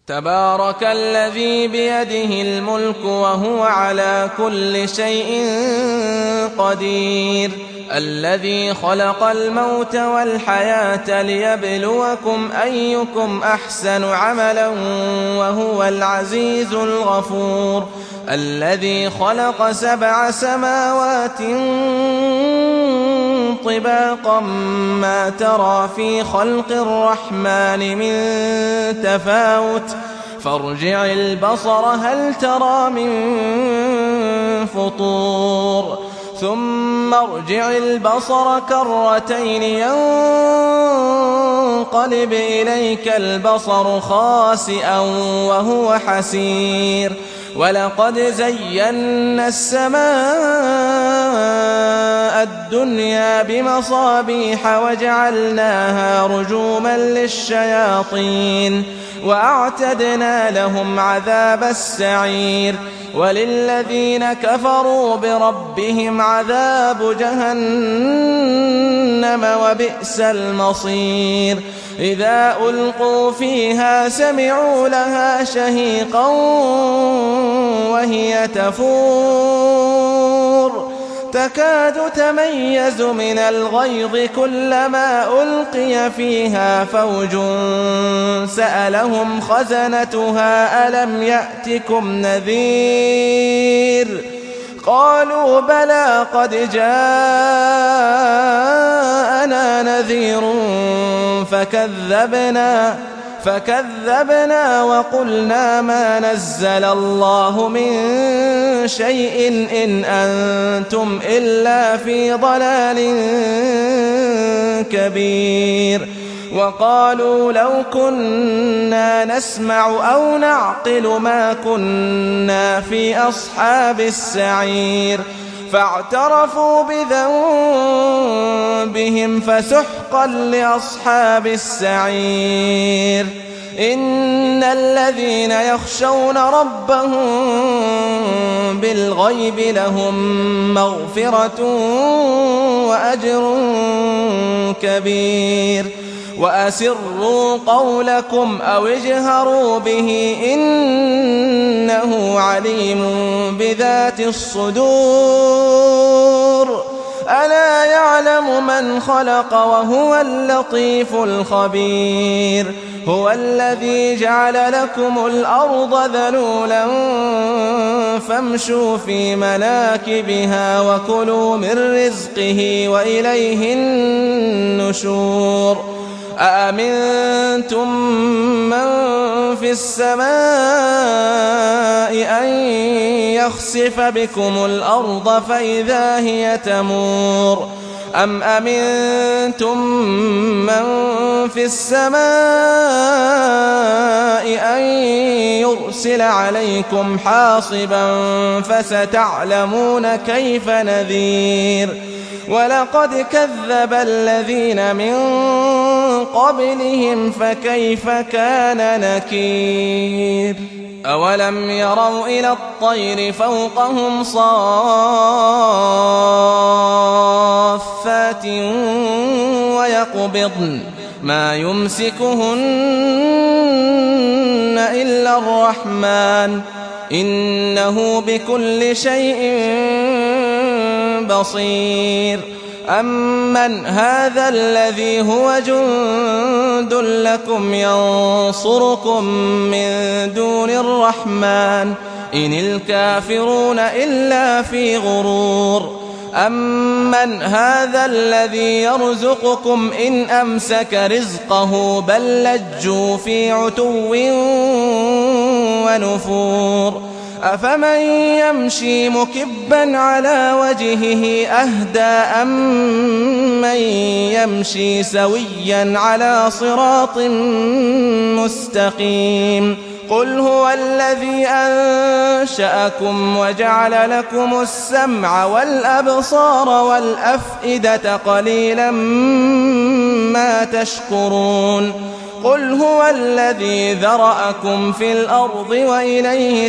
تبارك الذي بيده الملك وهو على كل شيء قدير الذي خلق الموت والحياة ليبلوكم أيكم أحسن عملا وهو العزيز الغفور الذي خلق 7 سماوات طباقا ما ترى في خلق الرحمن من تفاوت فارجع البصر هل ترى من فطور ثم ارجع البصر كرتين ينقلب إليك البصر خاسئا وهو حسير ولقد زينا السماء الدنيا بمصابيح وجعلناها رجوما للشياطين وأعتدنا لهم عذاب السعير وللذين كفروا بربهم عذاب جهنم وبئس المصير إذا ألقوا فيها سمعوا لها شهيقا وهي تفور تكاد تميز من الغيظ كلما ألقي فيها فوج سألهم خزنتها ألم يأتكم نذير قالوا بلى قد جاءنا نذير فكذبنا وقلنا ما نزل الله من شيء إن أنتم إلا في ضلال كبير وقالوا لو كنا نسمع أو نعقل ما كنا في أصحاب السعير فاعترفوا بذنبهم فسحقا لأصحاب السعير إن الذين يخشون ربهم بالغيب لهم مغفرة وأجر كبير وأسروا قولكم أو اجهروا به إنه عليم بذات الصدور ألا يعلم من خلق وهو اللطيف الخبير هو الذي جعل لكم الأرض ذلولا فامشوا في مناكبها وكلوا من رزقه وإليه النشور أأمنتم من في السماء أن يخسف بكم الأرض فإذا هي تمور أم أمنتم من في السماء أن يرسل عليكم حاصبا فستعلمون كيف نذير ولقد كذب الذين من قبلهم فكيف كان نكير أولم يروا إلى الطير فوقهم صافات ويقبضن ما يمسكهن إلا الرحمن إنه بكل شيء بصير أمن هذا الذي هو جند لكم ينصركم من دون الرحمن إن الكافرون إلا في غرور أمن هذا الذي يرزقكم إن أمسك رزقه بل لجوا في عتو ونفور أفمن يمشي مكبا على وجهه أهدى أمن يمشي سويا على صراط مستقيم قل هو الذي أنشأكم وجعل لكم السمع والأبصار والأفئدة قليلا ما تشكرون قل هو الذي ذرأكم في الأرض وإليه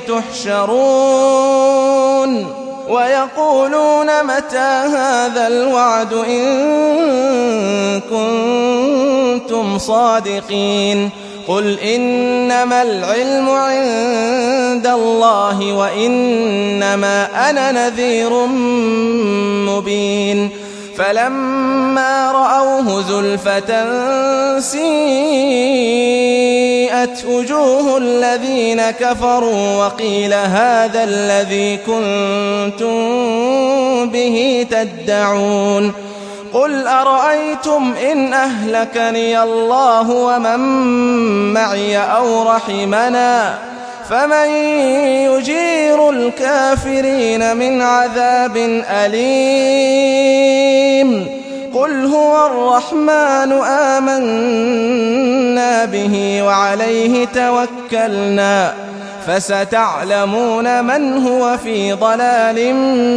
تحشرون ويقولون متى هذا الوعد إن كنتم صادقين قل إنما العلم عند الله وإنما أنا نذير مبين فلما رأوه زلفة سيئت وجوه الذين كفروا وقيل هذا الذي كنتم به تدعون قل أرأيتم إن أهلكني الله ومن معي أو رحمنا فمن يجير الكافرين من عذاب أليم قل هو الرحمن آمنا به وعليه توكلنا فستعلمون من هو في ضلال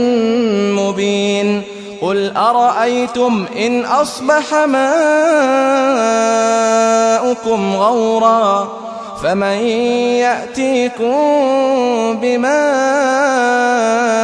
مبين قل أرأيتم إن أصبح ماؤكم غورا فمن يأتيكم بماء